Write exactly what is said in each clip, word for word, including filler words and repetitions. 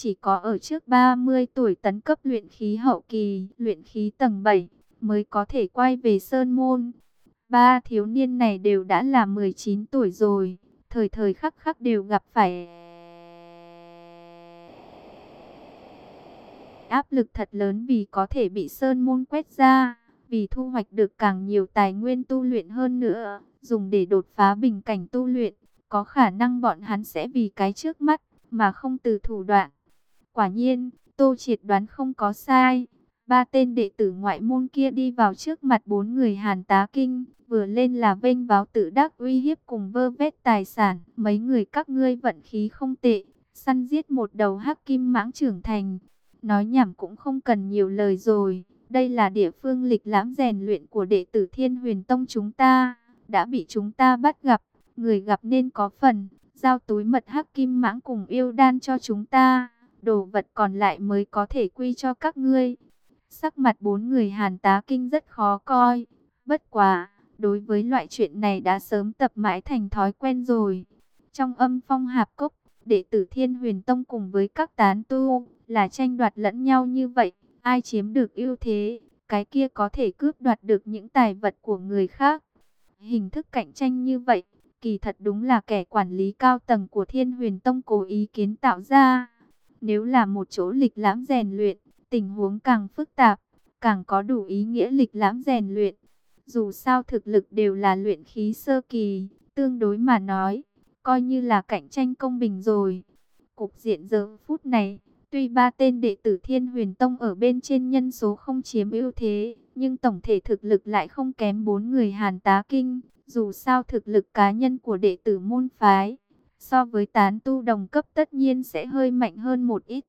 Chỉ có ở trước ba mươi tuổi tấn cấp luyện khí hậu kỳ, luyện khí tầng bảy, mới có thể quay về Sơn Môn. Ba thiếu niên này đều đã là mười chín tuổi rồi, thời thời khắc khắc đều gặp phải áp lực thật lớn vì có thể bị Sơn Môn quét ra, vì thu hoạch được càng nhiều tài nguyên tu luyện hơn nữa, dùng để đột phá bình cảnh tu luyện, có khả năng bọn hắn sẽ vì cái trước mắt, mà không từ thủ đoạn. Quả nhiên, Tô Triệt đoán không có sai. Ba tên đệ tử ngoại môn kia đi vào trước mặt bốn người Hàn Tá Kinh, vừa lên là vênh váo tự đắc uy hiếp cùng vơ vét tài sản. Mấy người các ngươi vận khí không tệ, săn giết một đầu hắc kim mãng trưởng thành. Nói nhảm cũng không cần nhiều lời rồi, đây là địa phương lịch lãm rèn luyện của đệ tử Thiên Huyền Tông chúng ta, đã bị chúng ta bắt gặp, người gặp nên có phần, giao túi mật hắc kim mãng cùng yêu đan cho chúng ta. Đồ vật còn lại mới có thể quy cho các ngươi. Sắc mặt bốn người Hàn Tá Kinh rất khó coi. Bất quá, đối với loại chuyện này đã sớm tập mãi thành thói quen rồi. Trong âm phong hạp cốc, đệ tử Thiên Huyền Tông cùng với các tán tu là tranh đoạt lẫn nhau như vậy. Ai chiếm được ưu thế, cái kia có thể cướp đoạt được những tài vật của người khác. Hình thức cạnh tranh như vậy, kỳ thật đúng là kẻ quản lý cao tầng của Thiên Huyền Tông cố ý kiến tạo ra. Nếu là một chỗ lịch lãm rèn luyện, tình huống càng phức tạp, càng có đủ ý nghĩa lịch lãm rèn luyện. Dù sao thực lực đều là luyện khí sơ kỳ, tương đối mà nói, coi như là cạnh tranh công bình rồi. Cục diện giờ phút này, tuy ba tên đệ tử Thiên Huyền Tông ở bên trên nhân số không chiếm ưu thế, nhưng tổng thể thực lực lại không kém bốn người Hàn Tá Kinh. Dù sao thực lực cá nhân của đệ tử môn phái, so với tán tu đồng cấp tất nhiên sẽ hơi mạnh hơn một ít.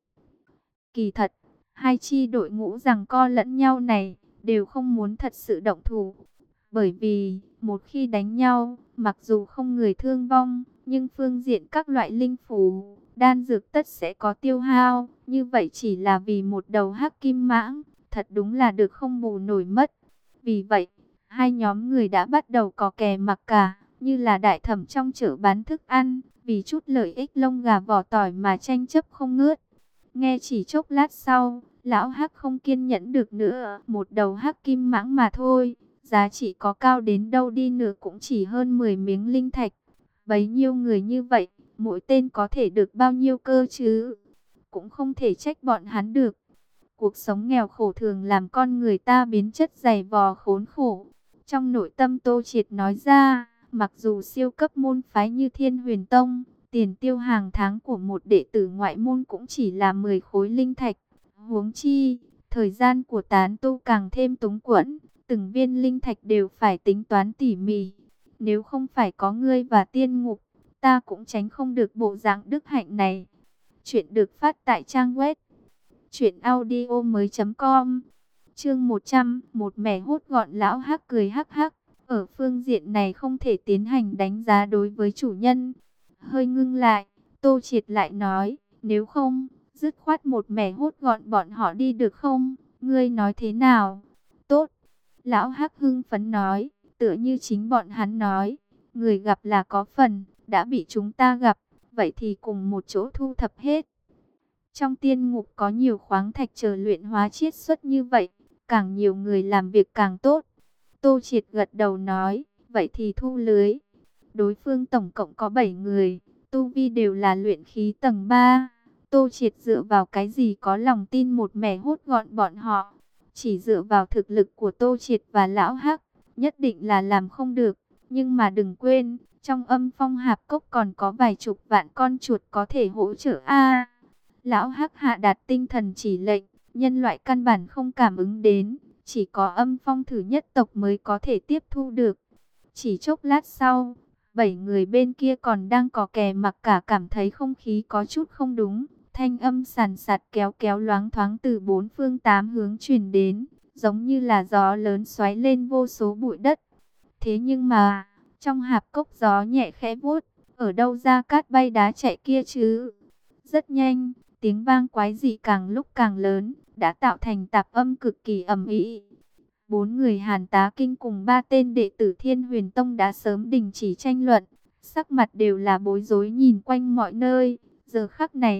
Kỳ thật, hai chi đội ngũ giằng co lẫn nhau này, đều không muốn thật sự động thủ. Bởi vì, một khi đánh nhau, mặc dù không người thương vong, nhưng phương diện các loại linh phù, đan dược tất sẽ có tiêu hao. Như vậy chỉ là vì một đầu hắc kim mãng, thật đúng là được không bù nổi mất. Vì vậy, hai nhóm người đã bắt đầu có kè mặc cả, như là đại thẩm trong chợ bán thức ăn, vì chút lợi ích lông gà vỏ tỏi mà tranh chấp không ngớt. Nghe chỉ chốc lát sau, lão hắc không kiên nhẫn được nữa, một đầu hắc kim mãng mà thôi, giá trị có cao đến đâu đi nữa cũng chỉ hơn mười miếng linh thạch. Bấy nhiêu người như vậy, mỗi tên có thể được bao nhiêu cơ chứ? Cũng không thể trách bọn hắn được. Cuộc sống nghèo khổ thường làm con người ta biến chất dày vò khốn khổ. Trong nội tâm Tô Triệt nói ra, mặc dù siêu cấp môn phái như Thiên Huyền Tông, tiền tiêu hàng tháng của một đệ tử ngoại môn cũng chỉ là mười khối linh thạch. Huống chi, thời gian của tán tu càng thêm túng quẫn, từng viên linh thạch đều phải tính toán tỉ mỉ. Nếu không phải có ngươi và tiên ngục, ta cũng tránh không được bộ dạng đức hạnh này. Chuyện được phát tại trang web truyện audio mới chấm com. Chương một trăm, một mẻ hốt gọn. Lão hắc cười hắc hắc. Ở phương diện này không thể tiến hành đánh giá đối với chủ nhân. Hơi ngưng lại, Tô Triệt lại nói, nếu không, dứt khoát một mẻ hốt gọn bọn họ đi được không? Ngươi nói thế nào? Tốt. Lão hắc hưng phấn nói, tựa như chính bọn hắn nói, người gặp là có phần, đã bị chúng ta gặp, vậy thì cùng một chỗ thu thập hết. Trong tiên ngục có nhiều khoáng thạch chờ luyện hóa chiết xuất như vậy, càng nhiều người làm việc càng tốt. Tô Triệt gật đầu nói, vậy thì thu lưới. Đối phương tổng cộng có bảy người, tu vi đều là luyện khí tầng ba. Tô Triệt dựa vào cái gì có lòng tin một mẻ hốt gọn bọn họ? Chỉ dựa vào thực lực của Tô Triệt và Lão Hắc, nhất định là làm không được. Nhưng mà đừng quên, trong âm phong hạp cốc còn có vài chục vạn con chuột có thể hỗ trợ a. Lão Hắc hạ đạt tinh thần chỉ lệnh, nhân loại căn bản không cảm ứng đến, chỉ có âm phong thử nhất tộc mới có thể tiếp thu được. Chỉ chốc lát sau, bảy người bên kia còn đang có kè mặc cả cảm thấy không khí có chút không đúng. Thanh âm sàn sạt kéo kéo loáng thoáng từ bốn phương tám hướng truyền đến, giống như là gió lớn xoáy lên vô số bụi đất. Thế nhưng mà, trong hạp cốc gió nhẹ khẽ vuốt, ở đâu ra cát bay đá chạy kia chứ? Rất nhanh, tiếng vang quái dị càng lúc càng lớn, đã tạo thành tạp âm cực kỳ ầm ĩ. Bốn người Hàn Tá Kinh cùng ba tên đệ tử Thiên Huyền Tông đã sớm đình chỉ tranh luận, sắc mặt đều là bối rối nhìn quanh mọi nơi. Giờ khắc này,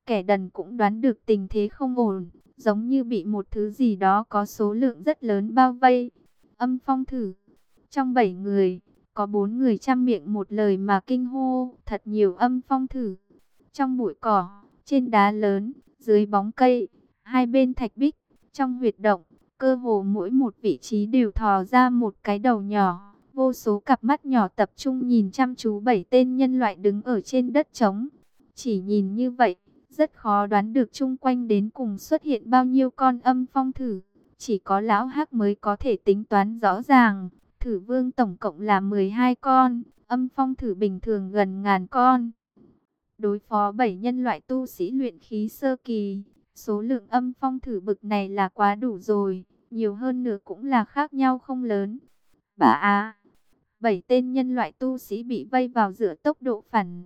Kẻ đần cũng đoán được tình thế không ổn, giống như bị một thứ gì đó có số lượng rất lớn bao vây. Âm phong thử. Trong bảy người, có bốn người trăm miệng một lời mà kinh hô, thật nhiều âm phong thử. Trong bụi cỏ, trên đá lớn, dưới bóng cây, hai bên thạch bích, trong huyệt động, cơ hồ mỗi một vị trí đều thò ra một cái đầu nhỏ. Vô số cặp mắt nhỏ tập trung nhìn chăm chú bảy tên nhân loại đứng ở trên đất trống. Chỉ nhìn như vậy, rất khó đoán được chung quanh đến cùng xuất hiện bao nhiêu con âm phong thử. Chỉ có lão Hắc mới có thể tính toán rõ ràng. Thử vương tổng cộng là mười hai con, âm phong thử bình thường gần ngàn con. Đối phó bảy nhân loại tu sĩ luyện khí sơ kỳ, số lượng âm phong thử bực này là quá đủ rồi, nhiều hơn nữa cũng là khác nhau không lớn. Bà à, bảy tên nhân loại tu sĩ bị vây vào giữa tốc độ phản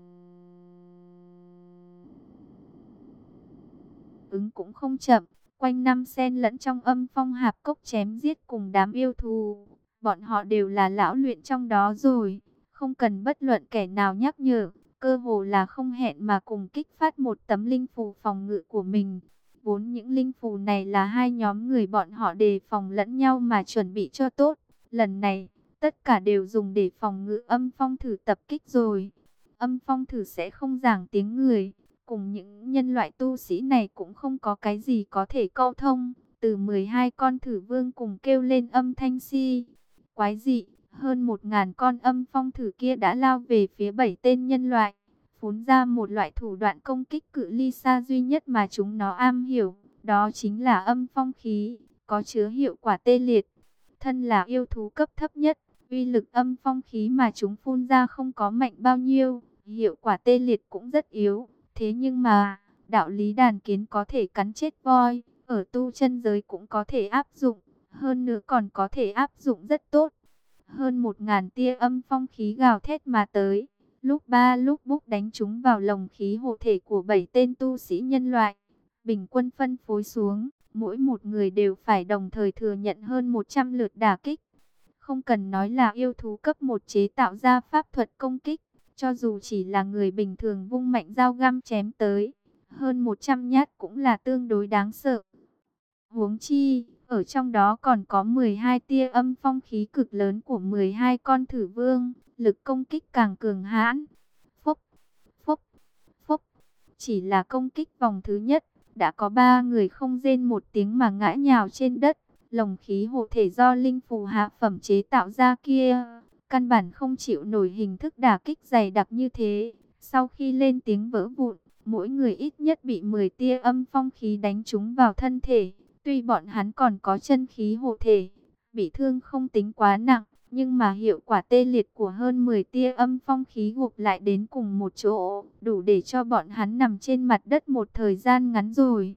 ứng cũng không chậm, quanh năm xen lẫn trong âm phong hạp cốc chém giết cùng đám yêu thù. Bọn họ đều là lão luyện trong đó rồi, không cần bất luận kẻ nào nhắc nhở, cơ hồ là không hẹn mà cùng kích phát một tấm linh phù phòng ngự của mình. Vốn những linh phù này là hai nhóm người bọn họ đề phòng lẫn nhau mà chuẩn bị cho tốt. Lần này, tất cả đều dùng để phòng ngự âm phong thử tập kích rồi. Âm phong thử sẽ không giảng tiếng người, cùng những nhân loại tu sĩ này cũng không có cái gì có thể câu thông. Từ mười hai con thử vương cùng kêu lên âm thanh si. Quái dị, hơn một ngàn con âm phong thử kia đã lao về phía bảy tên nhân loại, phun ra một loại thủ đoạn công kích cự ly xa duy nhất mà chúng nó am hiểu, đó chính là âm phong khí, có chứa hiệu quả tê liệt. Thân là yêu thú cấp thấp nhất, uy lực âm phong khí mà chúng phun ra không có mạnh bao nhiêu, hiệu quả tê liệt cũng rất yếu. Thế nhưng mà, đạo lý đàn kiến có thể cắn chết voi, ở tu chân giới cũng có thể áp dụng. Hơn nữa còn có thể áp dụng rất tốt. Hơn một ngàn tia âm phong khí gào thét mà tới. Lúc ba lúc búc đánh chúng vào lồng khí hộ thể của bảy tên tu sĩ nhân loại. Bình quân phân phối xuống. Mỗi một người đều phải đồng thời thừa nhận hơn một trăm lượt đả kích. Không cần nói là yêu thú cấp một chế tạo ra pháp thuật công kích. Cho dù chỉ là người bình thường vung mạnh dao găm chém tới. Hơn một trăm nhát cũng là tương đối đáng sợ. Huống chi, ở trong đó còn có mười hai tia âm phong khí cực lớn của mười hai con thử vương, lực công kích càng cường hãn. Phốc, phốc, phốc, chỉ là công kích vòng thứ nhất, đã có ba người không rên một tiếng mà ngã nhào trên đất. Lồng khí hộ thể do linh phù hạ phẩm chế tạo ra kia, căn bản không chịu nổi hình thức đả kích dày đặc như thế. Sau khi lên tiếng vỡ vụn, mỗi người ít nhất bị mười tia âm phong khí đánh trúng vào thân thể. Tuy bọn hắn còn có chân khí hộ thể, bị thương không tính quá nặng, nhưng mà hiệu quả tê liệt của hơn mười tia âm phong khí gộp lại đến cùng một chỗ, đủ để cho bọn hắn nằm trên mặt đất một thời gian ngắn rồi.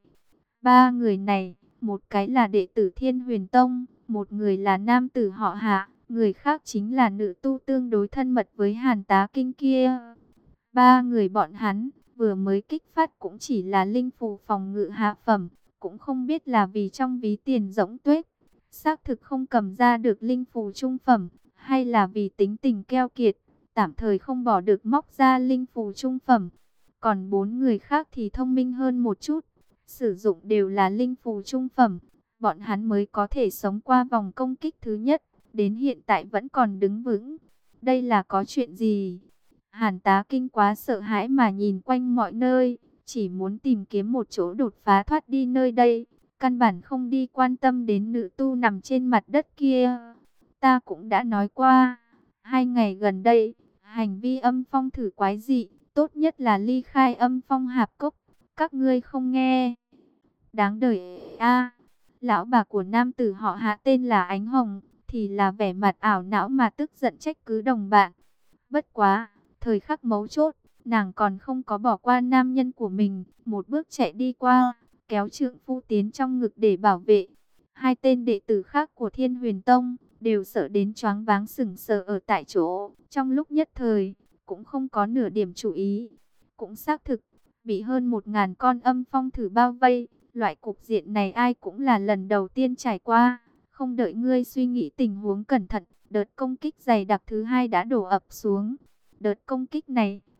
Ba người này, một cái là đệ tử Thiên Huyền Tông, một người là nam tử họ Hạ, người khác chính là nữ tu tương đối thân mật với Hàn Tá Kinh kia. Ba người bọn hắn, vừa mới kích phát cũng chỉ là linh phù phòng ngự hạ phẩm, cũng không biết là vì trong ví tiền rỗng tuếch, xác thực không cầm ra được linh phù trung phẩm, hay là vì tính tình keo kiệt, tạm thời không bỏ được móc ra linh phù trung phẩm. Còn bốn người khác thì thông minh hơn một chút, sử dụng đều là linh phù trung phẩm, bọn hắn mới có thể sống qua vòng công kích thứ nhất, đến hiện tại vẫn còn đứng vững. Đây là có chuyện gì? Hàn Tá Kinh quá sợ hãi mà nhìn quanh mọi nơi, chỉ muốn tìm kiếm một chỗ đột phá thoát đi nơi đây, căn bản không đi quan tâm đến nữ tu nằm trên mặt đất kia. Ta cũng đã nói qua, hai ngày gần đây, hành vi âm phong thử quái dị, tốt nhất là ly khai âm phong hạp cốc, các ngươi không nghe. Đáng đời a. Lão bà của nam tử họ Hạ tên là Ánh Hồng, thì là vẻ mặt ảo não mà tức giận trách cứ đồng bạn. Bất quá, thời khắc mấu chốt, nàng còn không có bỏ qua nam nhân của mình, một bước chạy đi qua, kéo trượng phu tiến trong ngực để bảo vệ. Hai tên đệ tử khác của Thiên Huyền Tông đều sợ đến choáng váng sững sờ ở tại chỗ, trong lúc nhất thời cũng không có nửa điểm chú ý. Cũng xác thực, bị hơn một ngàn con âm phong thử bao vây, loại cục diện này ai cũng là lần đầu tiên trải qua. Không đợi ngươi suy nghĩ tình huống cẩn thận, đợt công kích dày đặc thứ hai đã đổ ập xuống. Đợt công kích này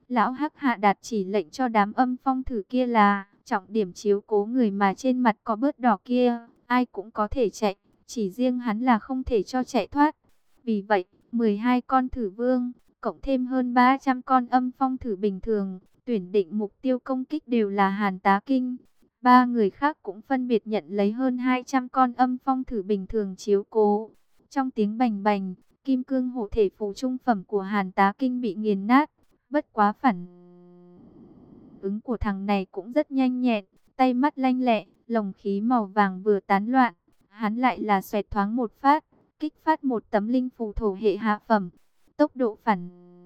Lão Hắc hạ đạt chỉ lệnh cho đám âm phong thử kia là trọng điểm chiếu cố người mà trên mặt có bớt đỏ kia, ai cũng có thể chạy, chỉ riêng hắn là không thể cho chạy thoát. Vì vậy, mười hai con thử vương, cộng thêm hơn ba trăm con âm phong thử bình thường, tuyển định mục tiêu công kích đều là Hàn Tá Kinh. Ba người khác cũng phân biệt nhận lấy hơn hai trăm con âm phong thử bình thường chiếu cố. Trong tiếng bành bành, kim cương hộ thể phù trung phẩm của Hàn Tá Kinh bị nghiền nát. Bất quá phản ứng của thằng này cũng rất nhanh nhẹn, tay mắt lanh lẹ, lồng khí màu vàng vừa tán loạn, hắn lại là xoẹt thoáng một phát, kích phát một tấm linh phù thổ hệ hạ phẩm. Tốc độ phản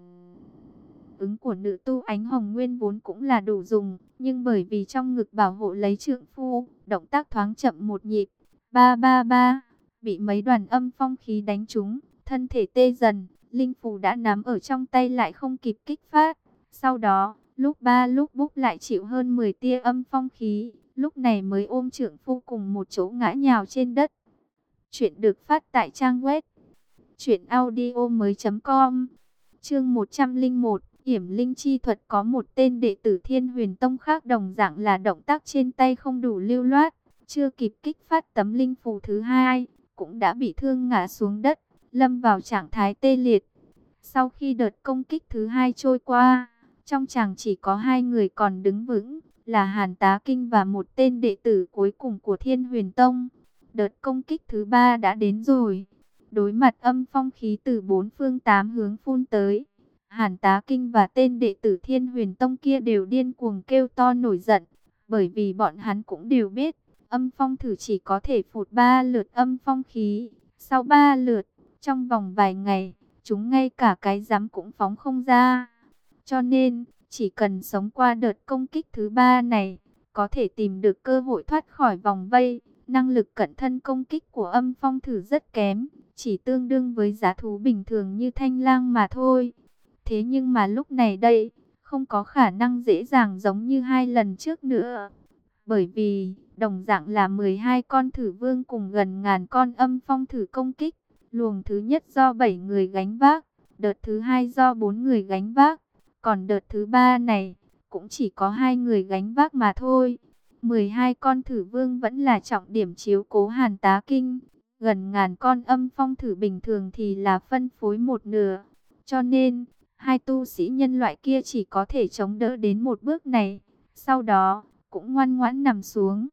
ứng của nữ tu Ánh Hồng Nguyên vốn cũng là đủ dùng, nhưng bởi vì trong ngực bảo hộ lấy trượng phu, động tác thoáng chậm một nhịp. Ba ba ba, bị mấy đoàn âm phong khí đánh trúng, thân thể tê dần, linh phù đã nắm ở trong tay lại không kịp kích phát. Sau đó, lúc ba lúc búc lại chịu hơn mười tia âm phong khí, lúc này mới ôm trượng phu cùng một chỗ ngã nhào trên đất. Chuyện được phát tại trang web truyện audio mới.com. Chương một trăm lẻ một, Yểm Linh chi thuật. Có một tên đệ tử Thiên Huyền Tông khác đồng dạng là động tác trên tay không đủ lưu loát, chưa kịp kích phát tấm linh phù thứ hai, cũng đã bị thương ngã xuống đất, lâm vào trạng thái tê liệt. Sau khi đợt công kích thứ hai trôi qua, trong chàng chỉ có hai người còn đứng vững, là Hàn Tá Kinh và một tên đệ tử cuối cùng của Thiên Huyền Tông. Đợt công kích thứ ba đã đến rồi. Đối mặt âm phong khí từ bốn phương tám hướng phun tới, Hàn Tá Kinh và tên đệ tử Thiên Huyền Tông kia đều điên cuồng kêu to nổi giận, bởi vì bọn hắn cũng đều biết, âm phong thử chỉ có thể phụt ba lượt âm phong khí. Sau ba lượt, trong vòng vài ngày, chúng ngay cả cái rắm cũng phóng không ra. Cho nên, chỉ cần sống qua đợt công kích thứ ba này, có thể tìm được cơ hội thoát khỏi vòng vây. Năng lực cận thân công kích của âm phong thử rất kém, chỉ tương đương với giá thú bình thường như thanh lang mà thôi. Thế nhưng mà lúc này đây, không có khả năng dễ dàng giống như hai lần trước nữa. Bởi vì, đồng dạng là mười hai con thử vương cùng gần ngàn con âm phong thử công kích. Luồng thứ nhất do bảy người gánh vác, đợt thứ hai do bốn người gánh vác. Còn đợt thứ ba này, cũng chỉ có hai người gánh vác mà thôi. mười hai con thử vương vẫn là trọng điểm chiếu cố Hàn Tá Kinh. Gần ngàn con âm phong thử bình thường thì là phân phối một nửa. Cho nên, hai tu sĩ nhân loại kia chỉ có thể chống đỡ đến một bước này. Sau đó, cũng ngoan ngoãn nằm xuống.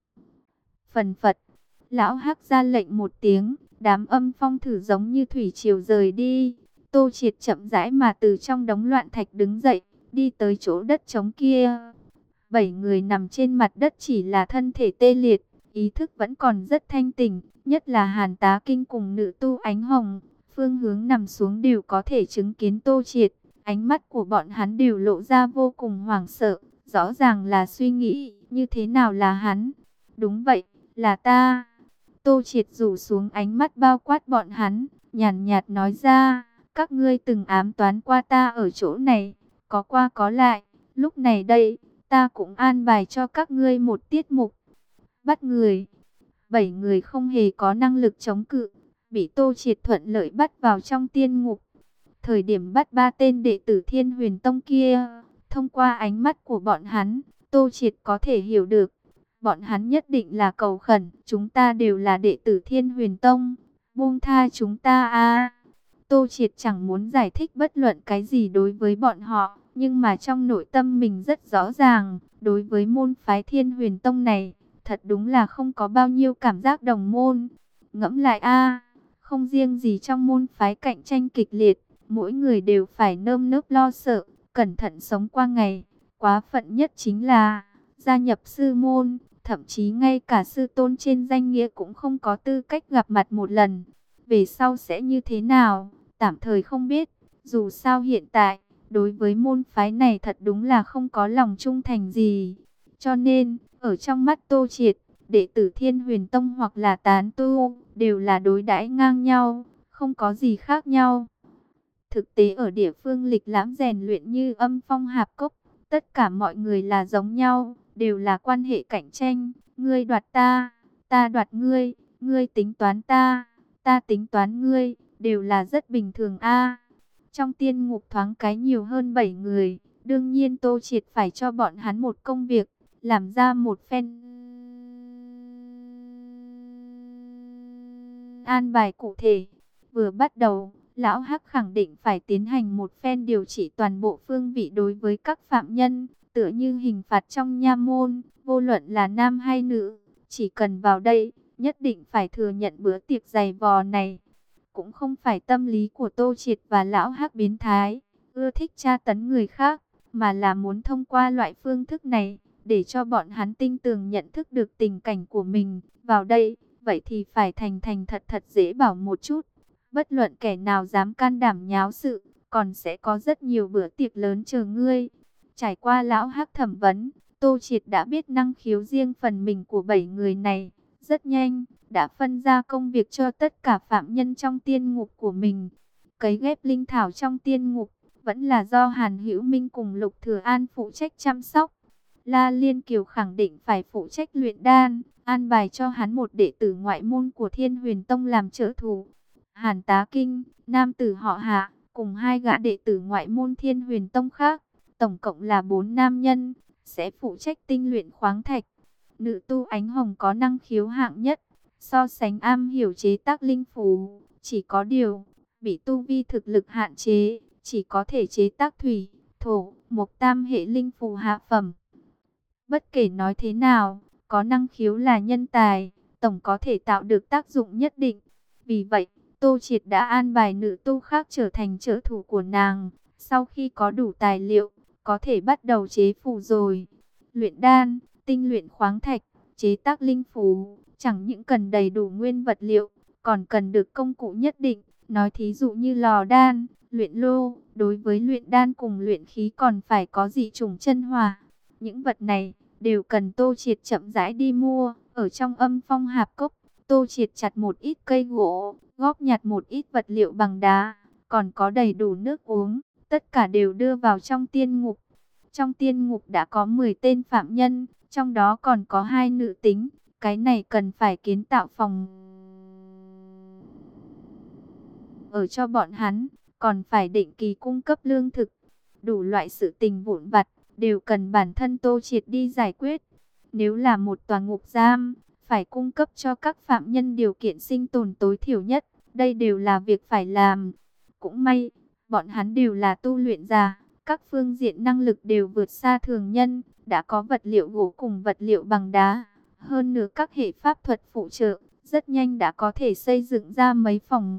Phần phật, lão Hắc ra lệnh một tiếng, đám âm phong thử giống như thủy triều rời đi. Tô Triệt chậm rãi mà từ trong đống loạn thạch đứng dậy, đi tới chỗ đất trống kia. Bảy người nằm trên mặt đất chỉ là thân thể tê liệt, ý thức vẫn còn rất thanh tỉnh, nhất là Hàn Tá Kinh cùng nữ tu Ánh Hồng. Phương hướng nằm xuống đều có thể chứng kiến Tô Triệt, ánh mắt của bọn hắn đều lộ ra vô cùng hoảng sợ, rõ ràng là suy nghĩ như thế nào là hắn. Đúng vậy, là ta. Tô Triệt rủ xuống ánh mắt bao quát bọn hắn, nhàn nhạt nói ra, các ngươi từng ám toán qua ta ở chỗ này, có qua có lại, lúc này đây, ta cũng an bài cho các ngươi một tiết mục. Bắt người. Bảy người không hề có năng lực chống cự, bị Tô Triệt thuận lợi bắt vào trong tiên ngục. Thời điểm bắt ba tên đệ tử Thiên Huyền Tông kia, thông qua ánh mắt của bọn hắn, Tô Triệt có thể hiểu được. Bọn hắn nhất định là cầu khẩn, chúng ta đều là đệ tử Thiên Huyền Tông, buông tha chúng ta a. Tô Triệt chẳng muốn giải thích bất luận cái gì đối với bọn họ, nhưng mà trong nội tâm mình rất rõ ràng, đối với môn phái Thiên Huyền Tông này, thật đúng là không có bao nhiêu cảm giác đồng môn. Ngẫm lại a, không riêng gì trong môn phái cạnh tranh kịch liệt, mỗi người đều phải nơm nớp lo sợ, cẩn thận sống qua ngày. Quá phận nhất chính là gia nhập sư môn, thậm chí ngay cả sư tôn trên danh nghĩa cũng không có tư cách gặp mặt một lần. Về sau sẽ như thế nào, tạm thời không biết. Dù sao hiện tại, đối với môn phái này thật đúng là không có lòng trung thành gì. Cho nên, ở trong mắt Tô Triệt, đệ tử Thiên Huyền Tông hoặc là tán tu, đều là đối đãi ngang nhau, không có gì khác nhau. Thực tế ở địa phương lịch lãm rèn luyện như Âm Phong Hạp Cốc, tất cả mọi người là giống nhau, đều là quan hệ cạnh tranh, ngươi đoạt ta, ta đoạt ngươi, ngươi tính toán ta, ta tính toán ngươi, đều là rất bình thường a. Trong tiên ngục thoáng cái nhiều hơn bảy người, Đương nhiên Tô Triệt phải cho bọn hắn một công việc, làm ra một phen an bài cụ thể. Vừa bắt đầu, Lão Hắc khẳng định phải tiến hành một phen điều trị toàn bộ phương vị đối với các phạm nhân, tựa như hình phạt trong nha môn, vô luận là nam hay nữ, chỉ cần vào đây, nhất định phải thừa nhận bữa tiệc dày vò này. Cũng không phải tâm lý của Tô Triệt và Lão Hắc biến thái, ưa thích tra tấn người khác, mà là muốn thông qua loại phương thức này, để cho bọn hắn tinh tường nhận thức được tình cảnh của mình. Vào đây, vậy thì phải thành thành thật thật dễ bảo một chút. Bất luận kẻ nào dám can đảm nháo sự, còn sẽ có rất nhiều bữa tiệc lớn chờ ngươi. Trải qua Lão Hắc thẩm vấn, Tô Triệt đã biết năng khiếu riêng phần mình của bảy người này. Rất nhanh, đã phân ra công việc cho tất cả phạm nhân trong tiên ngục của mình. Cấy ghép linh thảo trong tiên ngục vẫn là do Hàn Hữu Minh cùng Lục Thừa An phụ trách chăm sóc. La Liên Kiều khẳng định phải phụ trách luyện đan, an bài cho hắn một đệ tử ngoại môn của Thiên Huyền Tông làm trợ thủ. Hàn Tá Kinh, nam tử họ Hạ, cùng hai gã đệ tử ngoại môn Thiên Huyền Tông khác, tổng cộng là bốn nam nhân, sẽ phụ trách tinh luyện khoáng thạch. Nữ tu Ánh Hồng có năng khiếu hạng nhất, so sánh am hiểu chế tác linh phù, chỉ có điều bị tu vi thực lực hạn chế, chỉ có thể chế tác thủy, thổ, mộc tam hệ linh phù hạ phẩm. Bất kể nói thế nào, có năng khiếu là nhân tài, tổng có thể tạo được tác dụng nhất định. Vì vậy, Tô Triệt đã an bài nữ tu khác trở thành trợ thủ của nàng. Sau khi có đủ tài liệu, có thể bắt đầu chế phù rồi. Luyện đan, tinh luyện khoáng thạch, chế tác linh phù, chẳng những cần đầy đủ nguyên vật liệu, còn cần được công cụ nhất định. Nói thí dụ như lò đan, luyện lô, đối với luyện đan cùng luyện khí còn phải có dị chủng chân hỏa. Những vật này đều cần Tô Triệt chậm rãi đi mua. Ở trong Âm Phong Hạp Cốc, Tô Triệt chặt một ít cây gỗ, góp nhặt một ít vật liệu bằng đá, còn có đầy đủ nước uống, tất cả đều đưa vào trong tiên ngục. Trong tiên ngục đã có mười tên phạm nhân, trong đó còn có hai nữ tính, cái này cần phải kiến tạo phòng ở cho bọn hắn, còn phải định kỳ cung cấp lương thực, đủ loại sự tình vụn vặt, đều cần bản thân Tô Triệt đi giải quyết. Nếu là một tòa ngục giam, phải cung cấp cho các phạm nhân điều kiện sinh tồn tối thiểu nhất, đây đều là việc phải làm. Cũng may, bọn hắn đều là tu luyện giả, các phương diện năng lực đều vượt xa thường nhân, đã có vật liệu gỗ cùng vật liệu bằng đá, hơn nữa các hệ pháp thuật phụ trợ, rất nhanh đã có thể xây dựng ra mấy phòng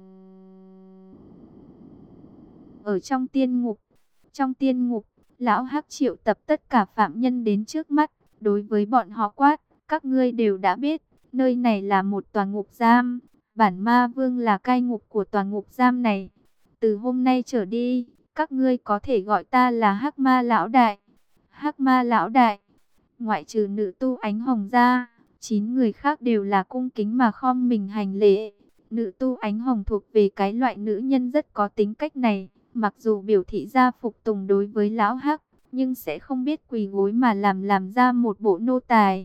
ở trong tiên ngục. Trong tiên ngục, Lão Hắc triệu tập tất cả phạm nhân đến trước mắt, đối với bọn họ quát, các ngươi đều đã biết, nơi này là một tòa ngục giam, bản ma vương là cai ngục của tòa ngục giam này. Từ hôm nay trở đi, các ngươi có thể gọi ta là Hắc Ma Lão Đại. Hắc Ma Lão Đại, ngoại trừ nữ tu Ánh Hồng ra, chín người khác đều là cung kính mà khom mình hành lễ. Nữ tu Ánh Hồng thuộc về cái loại nữ nhân rất có tính cách này, mặc dù biểu thị ra phục tùng đối với Lão Hắc, nhưng sẽ không biết quỳ gối mà làm làm ra một bộ nô tài.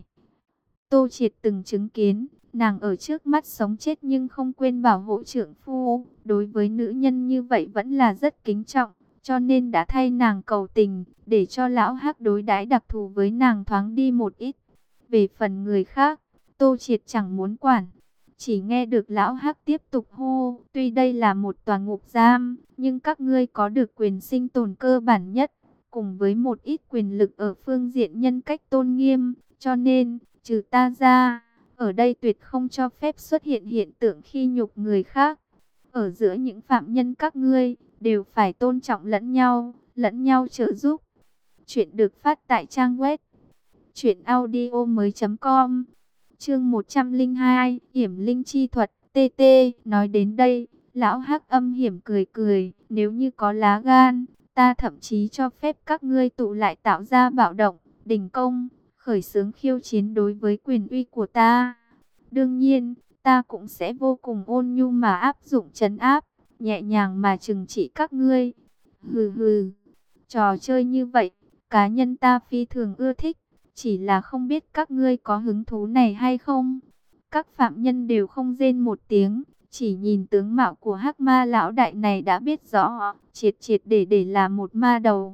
Tô Triệt từng chứng kiến, nàng ở trước mắt sống chết nhưng không quên bảo hộ trượng phu, đối với nữ nhân như vậy vẫn là rất kính trọng, cho nên đã thay nàng cầu tình, để cho Lão Hắc đối đãi đặc thù với nàng thoáng đi một ít. Về phần người khác, Tô Triệt chẳng muốn quản, chỉ nghe được Lão Hắc tiếp tục hô, tuy đây là một tòa ngục giam, nhưng các ngươi có được quyền sinh tồn cơ bản nhất, cùng với một ít quyền lực ở phương diện nhân cách tôn nghiêm, cho nên, trừ ta ra, ở đây tuyệt không cho phép xuất hiện hiện tượng khi nhục người khác. Ở giữa những phạm nhân các ngươi, đều phải tôn trọng lẫn nhau, lẫn nhau trợ giúp. Chuyện được phát tại trang web truyện audio mới chấm com. Chương một trăm lẻ hai, Yểm Linh Chi Thuật, tê tê. Nói đến đây, Lão Hắc âm hiểm cười cười, nếu như có lá gan, ta thậm chí cho phép các ngươi tụ lại tạo ra bạo động, đình công, khởi xướng khiêu chiến đối với quyền uy của ta. Đương nhiên, ta cũng sẽ vô cùng ôn nhu mà áp dụng trấn áp, nhẹ nhàng mà trừng trị các ngươi. Hừ hừ, trò chơi như vậy, cá nhân ta phi thường ưa thích, chỉ là không biết các ngươi có hứng thú này hay không. Các phạm nhân đều không rên một tiếng, chỉ nhìn tướng mạo của Hắc Ma Lão Đại này đã biết rõ, triệt triệt để để là một ma đầu, khả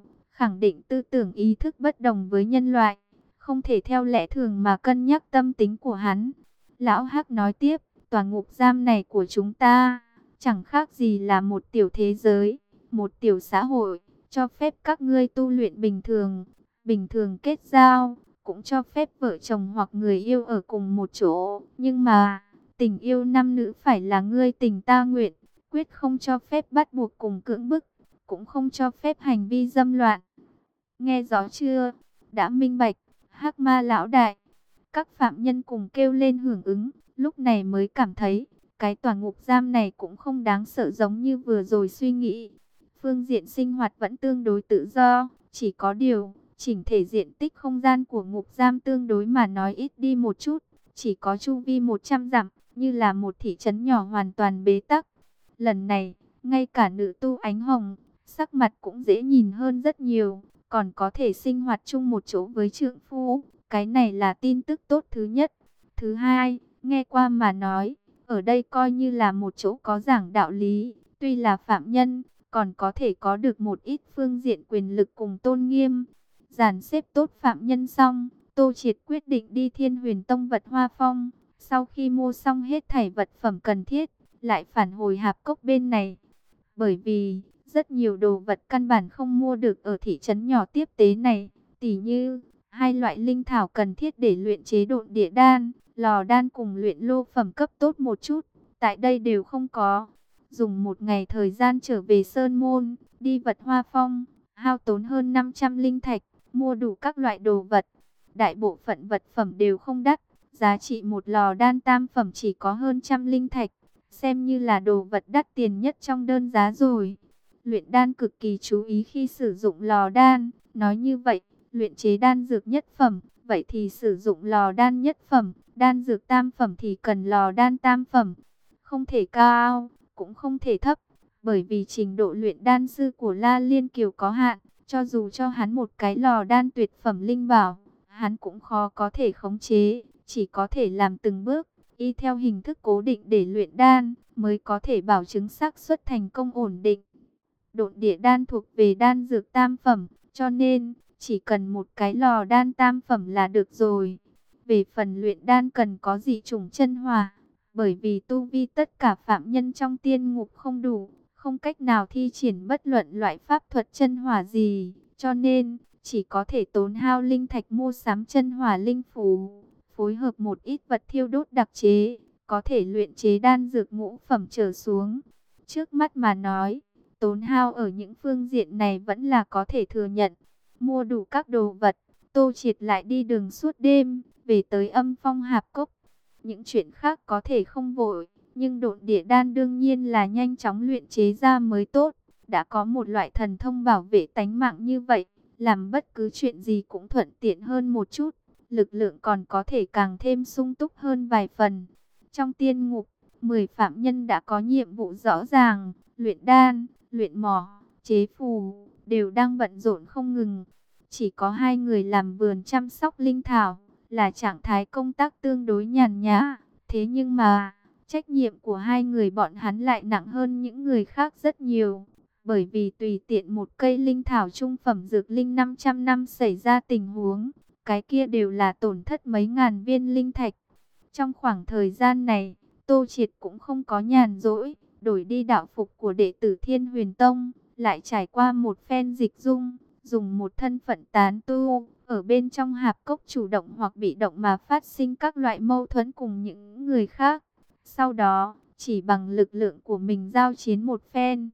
khẳng định tư tưởng ý thức bất đồng với nhân loại, không thể theo lẽ thường mà cân nhắc tâm tính của hắn. Lão Hắc nói tiếp, tòa ngục giam này của chúng ta chẳng khác gì là một tiểu thế giới, một tiểu xã hội, cho phép các ngươi tu luyện bình thường, bình thường kết giao, cũng cho phép vợ chồng hoặc người yêu ở cùng một chỗ. Nhưng mà, tình yêu nam nữ phải là ngươi tình ta nguyện, quyết không cho phép bắt buộc cùng cưỡng bức, cũng không cho phép hành vi dâm loạn. Nghe rõ chưa? Đã minh bạch. Hắc Ma lão đại. Các phạm nhân cùng kêu lên hưởng ứng, lúc này mới cảm thấy cái tòa ngục giam này cũng không đáng sợ giống như vừa rồi suy nghĩ. Phương diện sinh hoạt vẫn tương đối tự do, chỉ có điều chỉnh thể diện tích không gian của ngục giam tương đối mà nói ít đi một chút, chỉ có chu vi một trăm dặm, như là một thị trấn nhỏ hoàn toàn bế tắc. Lần này, ngay cả nữ tu Ánh Hồng, sắc mặt cũng dễ nhìn hơn rất nhiều, còn có thể sinh hoạt chung một chỗ với trượng phu, cái này là tin tức tốt thứ nhất. Thứ hai, nghe qua mà nói, ở đây coi như là một chỗ có giảng đạo lý, tuy là phạm nhân, còn có thể có được một ít phương diện quyền lực cùng tôn nghiêm. Dàn xếp tốt phạm nhân xong, Tô Triệt quyết định đi Thiên Huyền Tông Vật Hoa Phong. Sau khi mua xong hết thảy vật phẩm cần thiết, lại phản hồi Hạp Cốc bên này. Bởi vì, rất nhiều đồ vật căn bản không mua được ở thị trấn nhỏ tiếp tế này, tỉ như hai loại linh thảo cần thiết để luyện chế độn địa đan, lò đan cùng luyện lô phẩm cấp tốt một chút, tại đây đều không có. Dùng một ngày thời gian trở về Sơn Môn, đi Vật Hoa Phong, hao tốn hơn năm trăm linh thạch, mua đủ các loại đồ vật. Đại bộ phận vật phẩm đều không đắt, giá trị một lò đan tam phẩm chỉ có hơn trăm linh thạch, xem như là đồ vật đắt tiền nhất trong đơn giá rồi. Luyện đan cực kỳ chú ý khi sử dụng lò đan, nói như vậy, luyện chế đan dược nhất phẩm, vậy thì sử dụng lò đan nhất phẩm, đan dược tam phẩm thì cần lò đan tam phẩm. Không thể cao, cũng không thể thấp, bởi vì trình độ luyện đan sư của La Liên Kiều có hạn, cho dù cho hắn một cái lò đan tuyệt phẩm linh bảo, hắn cũng khó có thể khống chế, chỉ có thể làm từng bước, y theo hình thức cố định để luyện đan, mới có thể bảo chứng xác suất thành công ổn định. Độn địa đan thuộc về đan dược tam phẩm, cho nên chỉ cần một cái lò đan tam phẩm là được rồi. Về phần luyện đan cần có dị chủng chân hỏa, bởi vì tu vi tất cả phạm nhân trong tiên ngục không đủ, không cách nào thi triển bất luận loại pháp thuật chân hỏa gì, cho nên chỉ có thể tốn hao linh thạch mua sắm chân hỏa linh phù, phối hợp một ít vật thiêu đốt đặc chế, có thể luyện chế đan dược ngũ phẩm trở xuống. Trước mắt mà nói, tốn hao ở những phương diện này vẫn là có thể thừa nhận. Mua đủ các đồ vật, Tô Triệt lại đi đường suốt đêm, về tới Âm Phong Hạp Cốc. Những chuyện khác có thể không vội, nhưng độn địa đan đương nhiên là nhanh chóng luyện chế ra mới tốt. Đã có một loại thần thông bảo vệ tánh mạng như vậy, làm bất cứ chuyện gì cũng thuận tiện hơn một chút, lực lượng còn có thể càng thêm sung túc hơn vài phần. Trong tiên ngục, mười phạm nhân đã có nhiệm vụ rõ ràng, luyện đan, luyện mỏ, chế phù, đều đang bận rộn không ngừng. Chỉ có hai người làm vườn chăm sóc linh thảo, là trạng thái công tác tương đối nhàn nhã. Thế nhưng mà, trách nhiệm của hai người bọn hắn lại nặng hơn những người khác rất nhiều. Bởi vì tùy tiện một cây linh thảo trung phẩm dược linh năm trăm năm xảy ra tình huống, cái kia đều là tổn thất mấy ngàn viên linh thạch. Trong khoảng thời gian này, Tô Triệt cũng không có nhàn rỗi, đổi đi đạo phục của đệ tử Thiên Huyền Tông, lại trải qua một phen dịch dung, dùng một thân phận tán tu, ở bên trong hạp cốc chủ động hoặc bị động mà phát sinh các loại mâu thuẫn cùng những người khác. Sau đó, chỉ bằng lực lượng của mình giao chiến một phen.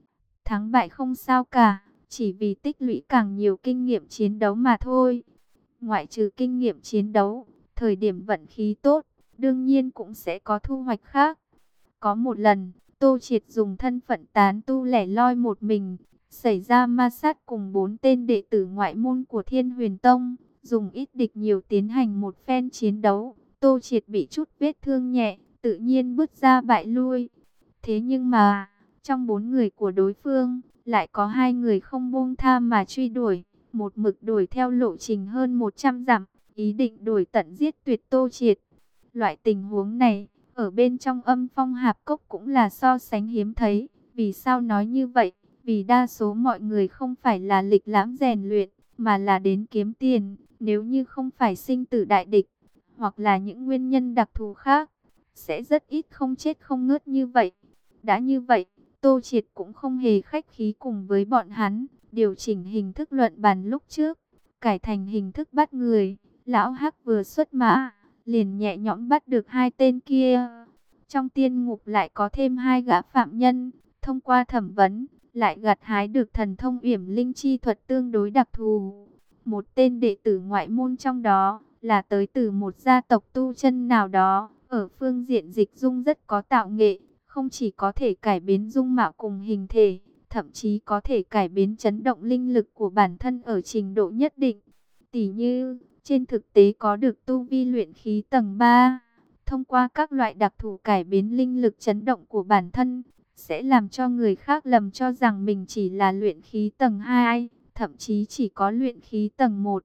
Thắng bại không sao cả, chỉ vì tích lũy càng nhiều kinh nghiệm chiến đấu mà thôi. Ngoại trừ kinh nghiệm chiến đấu, thời điểm vận khí tốt, đương nhiên cũng sẽ có thu hoạch khác. Có một lần, Tô Triệt dùng thân phận tán tu lẻ loi một mình, xảy ra ma sát cùng bốn tên đệ tử ngoại môn của Thiên Huyền Tông, dùng ít địch nhiều tiến hành một phen chiến đấu. Tô Triệt bị chút vết thương nhẹ, tự nhiên bước ra bại lui. Thế nhưng mà, trong bốn người của đối phương, lại có hai người không buông tha mà truy đuổi, một mực đuổi theo lộ trình hơn một trăm dặm, ý định đuổi tận giết tuyệt Tô Triệt. Loại tình huống này, ở bên trong Âm Phong Hạp Cốc cũng là so sánh hiếm thấy. Vì sao nói như vậy? Vì đa số mọi người không phải là lịch lãm rèn luyện, mà là đến kiếm tiền. Nếu như không phải sinh tử đại địch, hoặc là những nguyên nhân đặc thù khác, sẽ rất ít không chết không ngớt như vậy. Đã như vậy, Tô Triệt cũng không hề khách khí cùng với bọn hắn, điều chỉnh hình thức luận bàn lúc trước, cải thành hình thức bắt người. Lão Hắc vừa xuất mã, liền nhẹ nhõm bắt được hai tên kia. Trong tiên ngục lại có thêm hai gã phạm nhân, thông qua thẩm vấn, lại gặt hái được thần thông yểm linh chi thuật tương đối đặc thù. Một tên đệ tử ngoại môn trong đó, là tới từ một gia tộc tu chân nào đó, ở phương diện dịch dung rất có tạo nghệ, không chỉ có thể cải biến dung mạo cùng hình thể, thậm chí có thể cải biến chấn động linh lực của bản thân ở trình độ nhất định. Tỷ như, trên thực tế có được tu vi luyện khí tầng ba, thông qua các loại đặc thù cải biến linh lực chấn động của bản thân, sẽ làm cho người khác lầm cho rằng mình chỉ là luyện khí tầng hai, thậm chí chỉ có luyện khí tầng một.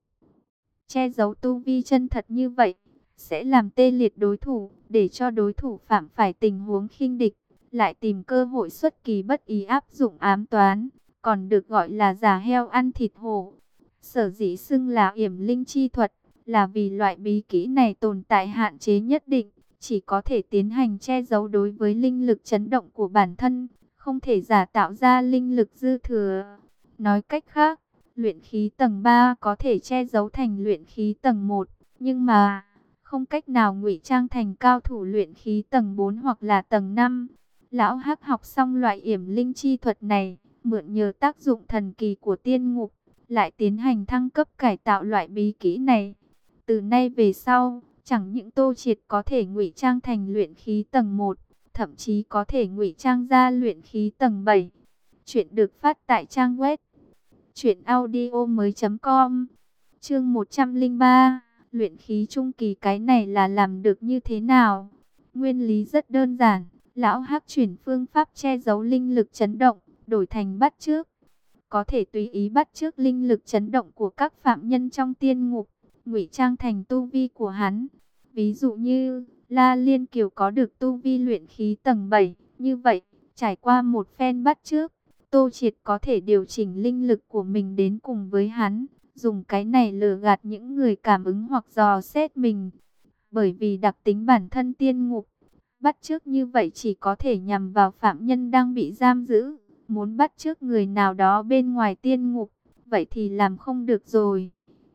Che giấu tu vi chân thật như vậy, sẽ làm tê liệt đối thủ, để cho đối thủ phạm phải tình huống khinh địch, lại tìm cơ hội xuất kỳ bất ý áp dụng ám toán, còn được gọi là giả heo ăn thịt hổ. Sở dĩ xưng là yểm linh chi thuật, là vì loại bí kỹ này tồn tại hạn chế nhất định, chỉ có thể tiến hành che giấu đối với linh lực chấn động của bản thân, không thể giả tạo ra linh lực dư thừa. Nói cách khác, luyện khí tầng ba có thể che giấu thành luyện khí tầng một, nhưng mà không cách nào ngụy trang thành cao thủ luyện khí tầng bốn hoặc là tầng năm. Lão Hắc học xong loại yểm linh chi thuật này, mượn nhờ tác dụng thần kỳ của tiên ngục, lại tiến hành thăng cấp cải tạo loại bí kỹ này. Từ nay về sau, chẳng những Tô Triệt có thể ngụy trang thành luyện khí tầng một, thậm chí có thể ngụy trang ra luyện khí tầng bảy. Chuyện được phát tại trang web truyện audio mới chấm com. Chương một trăm lẻ ba, luyện khí trung kỳ, cái này là làm được như thế nào? Nguyên lý rất đơn giản, lão Hắc chuyển phương pháp che giấu linh lực chấn động, đổi thành bắt chước. Có thể tùy ý bắt chước linh lực chấn động của các phạm nhân trong tiên ngục, ngụy trang thành tu vi của hắn. Ví dụ như, La Liên Kiều có được tu vi luyện khí tầng bảy, như vậy, trải qua một phen bắt chước, Tô Triệt có thể điều chỉnh linh lực của mình đến cùng với hắn, dùng cái này lừa gạt những người cảm ứng hoặc dò xét mình. Bởi vì đặc tính bản thân tiên ngục, bắt chước như vậy chỉ có thể nhằm vào phạm nhân đang bị giam giữ. Muốn bắt chước người nào đó bên ngoài tiên ngục, vậy thì làm không được rồi.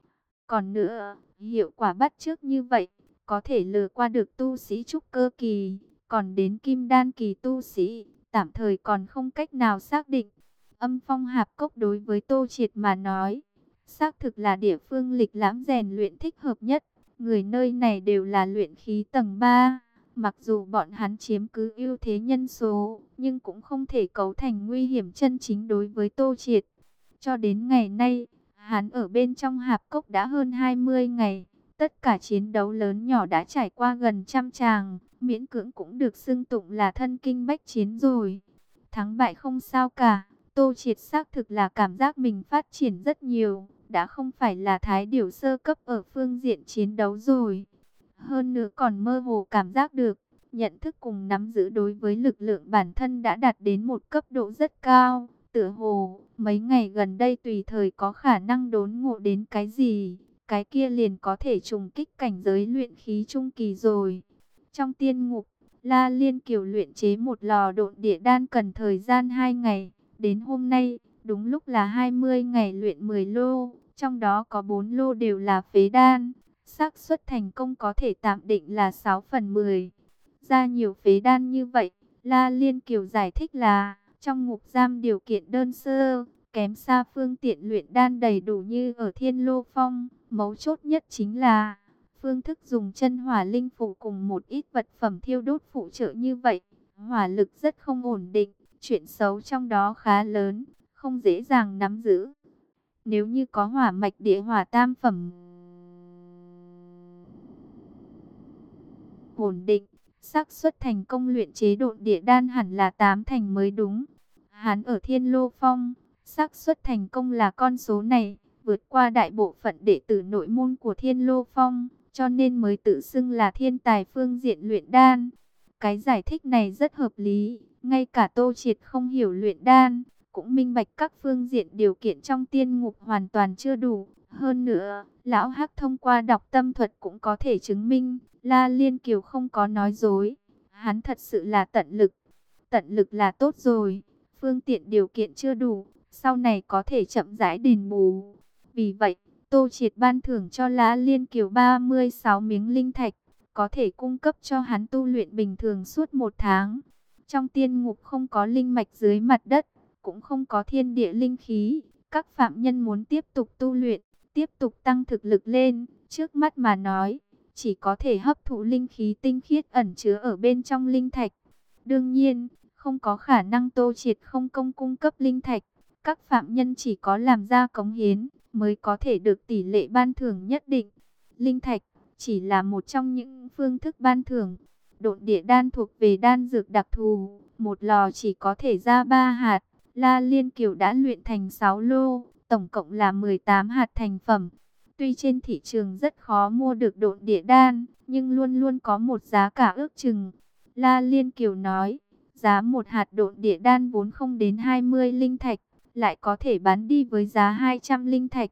Còn nữa, hiệu quả bắt chước như vậy, có thể lừa qua được tu sĩ trúc cơ kỳ, còn đến kim đan kỳ tu sĩ, tạm thời còn không cách nào xác định. Âm Phong Hạp Cốc đối với Tô Triệt mà nói, xác thực là địa phương lịch lãm rèn luyện thích hợp nhất. Người nơi này đều là luyện khí tầng ba. Mặc dù bọn hắn chiếm cứ ưu thế nhân số, nhưng cũng không thể cấu thành nguy hiểm chân chính đối với Tô Triệt. Cho đến ngày nay, hắn ở bên trong hạp cốc đã hơn hai mươi ngày. Tất cả chiến đấu lớn nhỏ đã trải qua gần trăm tràng, miễn cưỡng cũng được xưng tụng là thân kinh bách chiến rồi. Thắng bại không sao cả, Tô Triệt xác thực là cảm giác mình phát triển rất nhiều, đã không phải là thái điểu sơ cấp ở phương diện chiến đấu rồi. Hơn nữa còn mơ hồ cảm giác được, nhận thức cùng nắm giữ đối với lực lượng bản thân đã đạt đến một cấp độ rất cao. Tựa hồ, mấy ngày gần đây tùy thời có khả năng đốn ngộ đến cái gì, cái kia liền có thể trùng kích cảnh giới luyện khí trung kỳ rồi. Trong tiên ngục, La Liên Kiều luyện chế một lò độn địa đan cần thời gian hai ngày. Đến hôm nay, đúng lúc là hai mươi ngày luyện mười lô, trong đó có bốn lô đều là phế đan. Xác suất thành công có thể tạm định là sáu phần mười. Ra nhiều phế đan như vậy, La Liên Kiều giải thích là, trong ngục giam điều kiện đơn sơ, kém xa phương tiện luyện đan đầy đủ như ở Thiên Lô Phong. Mấu chốt nhất chính là, phương thức dùng chân hỏa linh phủ cùng một ít vật phẩm thiêu đốt phụ trợ như vậy. Hỏa lực rất không ổn định, chuyện xấu trong đó khá lớn, không dễ dàng nắm giữ. Nếu như có hỏa mạch địa hỏa tam phẩm ổn định, xác suất thành công luyện chế độn địa đan hẳn là tám thành mới đúng. Hắn ở Thiên Lô Phong, xác suất thành công là con số này, vượt qua đại bộ phận đệ tử nội môn của Thiên Lô Phong, cho nên mới tự xưng là thiên tài phương diện luyện đan. Cái giải thích này rất hợp lý, ngay cả Tô Triệt không hiểu luyện đan, cũng minh bạch các phương diện điều kiện trong tiên ngục hoàn toàn chưa đủ. Hơn nữa, Lão Hắc thông qua đọc tâm thuật cũng có thể chứng minh, La Liên Kiều không có nói dối. Hắn thật sự là tận lực. Tận lực là tốt rồi, phương tiện điều kiện chưa đủ, sau này có thể chậm rãi đền bù. Vì vậy, Tô Triệt ban thưởng cho La Liên Kiều ba mươi sáu miếng linh thạch, có thể cung cấp cho hắn tu luyện bình thường suốt một tháng. Trong tiên ngục không có linh mạch dưới mặt đất, cũng không có thiên địa linh khí. Các phạm nhân muốn tiếp tục tu luyện, tiếp tục tăng thực lực lên, trước mắt mà nói, chỉ có thể hấp thụ linh khí tinh khiết ẩn chứa ở bên trong linh thạch. Đương nhiên, không có khả năng Tô Triệt không công cung cấp linh thạch. Các phạm nhân chỉ có làm ra cống hiến, mới có thể được tỷ lệ ban thưởng nhất định. Linh thạch chỉ là một trong những phương thức ban thưởng. Độn địa đan thuộc về đan dược đặc thù, một lò chỉ có thể ra ba hạt. La Liên Kiều đã luyện thành sáu lô, tổng cộng là mười tám hạt thành phẩm. Tuy trên thị trường rất khó mua được độn địa đan, nhưng luôn luôn có một giá cả ước chừng. La Liên Kiều nói, giá một hạt độn địa đan vốn không đến hai mươi linh thạch, lại có thể bán đi với giá hai trăm linh thạch.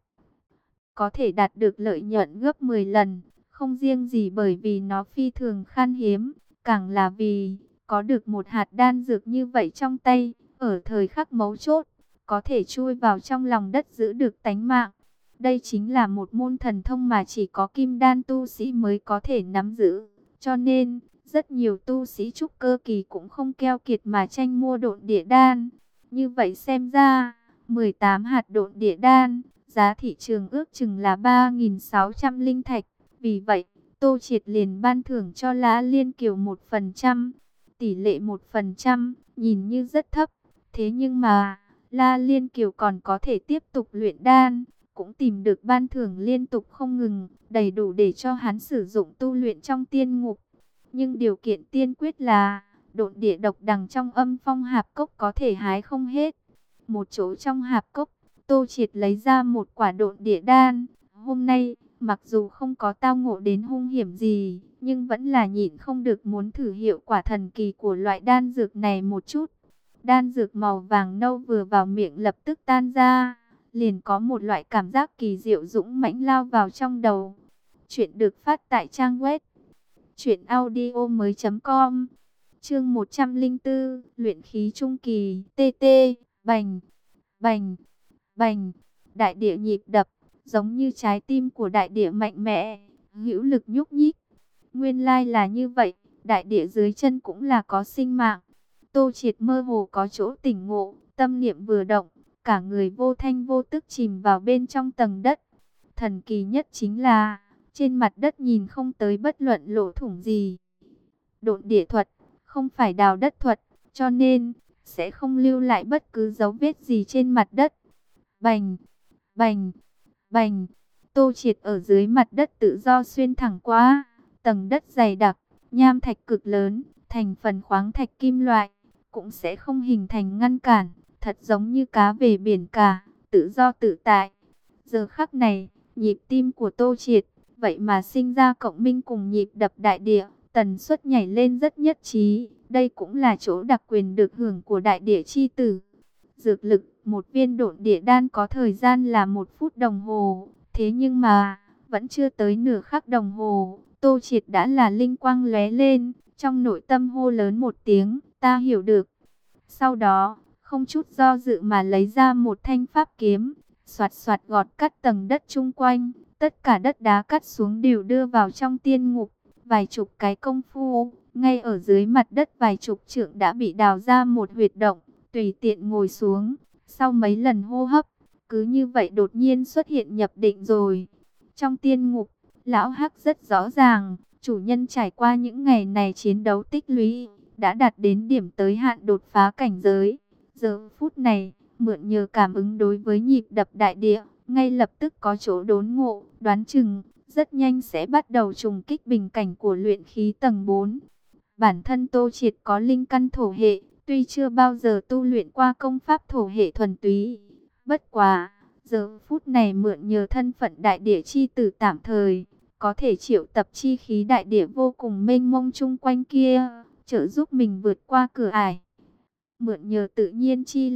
Có thể đạt được lợi nhuận gấp mười lần, không riêng gì bởi vì nó phi thường khan hiếm, càng là vì có được một hạt đan dược như vậy trong tay, ở thời khắc mấu chốt, có thể chui vào trong lòng đất giữ được tánh mạng. Đây chính là một môn thần thông mà chỉ có kim đan tu sĩ mới có thể nắm giữ, cho nên rất nhiều tu sĩ trúc cơ kỳ cũng không keo kiệt mà tranh mua độn địa đan. Như vậy xem ra, mười tám hạt độn địa đan, giá thị trường ước chừng là ba nghìn sáu trăm linh thạch. Vì vậy, Tô Triệt liền ban thưởng cho La Liên Kiều một phần trăm. Tỷ lệ một phần trăm, nhìn như rất thấp. Thế nhưng mà, La Liên Kiều còn có thể tiếp tục luyện đan, cũng tìm được ban thưởng liên tục không ngừng, đầy đủ để cho hắn sử dụng tu luyện trong tiên ngục. Nhưng điều kiện tiên quyết là, độn địa độc đằng trong âm phong hạp cốc có thể hái không hết. Một chỗ trong hạp cốc, Tô Triệt lấy ra một quả độn địa đan. Hôm nay, mặc dù không có tao ngộ đến hung hiểm gì, nhưng vẫn là nhịn không được muốn thử hiệu quả thần kỳ của loại đan dược này một chút. Đan dược màu vàng nâu vừa vào miệng lập tức tan ra, liền có một loại cảm giác kỳ diệu dũng mãnh lao vào trong đầu. Chuyện được phát tại trang web truyện audio mới chấm com. Chương một trăm lẻ bốn, luyện khí trung kỳ, tê tê, bành, bành, bành, đại địa nhịp đập, giống như trái tim của đại địa mạnh mẽ, hữu lực nhúc nhích. Nguyên lai là như vậy, đại địa dưới chân cũng là có sinh mạng. Tô Triệt mơ hồ có chỗ tỉnh ngộ, tâm niệm vừa động, cả người vô thanh vô tức chìm vào bên trong tầng đất. Thần kỳ nhất chính là, trên mặt đất nhìn không tới bất luận lỗ thủng gì. Độn địa thuật, không phải đào đất thuật, cho nên sẽ không lưu lại bất cứ dấu vết gì trên mặt đất. Bành, bành, bành, Tô Triệt ở dưới mặt đất tự do xuyên thẳng qua, tầng đất dày đặc, nham thạch cực lớn, thành phần khoáng thạch kim loại, cũng sẽ không hình thành ngăn cản, thật giống như cá về biển cả, tự do tự tại. Giờ khắc này, nhịp tim của Tô Triệt, vậy mà sinh ra cộng minh cùng nhịp đập đại địa, tần suất nhảy lên rất nhất trí. Đây cũng là chỗ đặc quyền được hưởng của đại địa chi tử. Dược lực, một viên độn địa đan có thời gian là một phút đồng hồ. Thế nhưng mà, vẫn chưa tới nửa khắc đồng hồ, Tô Triệt đã là linh quang lóe lên, trong nội tâm hô lớn một tiếng, ta hiểu được. Sau đó, không chút do dự mà lấy ra một thanh pháp kiếm, xoạt xoạt gọt cắt tầng đất chung quanh, tất cả đất đá cắt xuống đều đưa vào trong tiên ngục. Vài chục cái công phu, ngay ở dưới mặt đất vài chục trượng đã bị đào ra một huyệt động, tùy tiện ngồi xuống. Sau mấy lần hô hấp, cứ như vậy đột nhiên xuất hiện nhập định rồi. Trong tiên ngục, Lão Hắc rất rõ ràng, chủ nhân trải qua những ngày này chiến đấu tích lũy, đã đạt đến điểm tới hạn đột phá cảnh giới. Giờ phút này, mượn nhờ cảm ứng đối với nhịp đập đại địa, ngay lập tức có chỗ đốn ngộ, đoán chừng rất nhanh sẽ bắt đầu trùng kích bình cảnh của luyện khí tầng bốn. Bản thân Tô Triệt có linh căn thổ hệ, tuy chưa bao giờ tu luyện qua công pháp thổ hệ thuần túy. Bất quá, giờ phút này mượn nhờ thân phận đại địa chi tử tạm thời, có thể triệu tập chi khí đại địa vô cùng mênh mông chung quanh kia, trợ giúp mình vượt qua cửa ải. Mượn nhờ tự nhiên chi lực,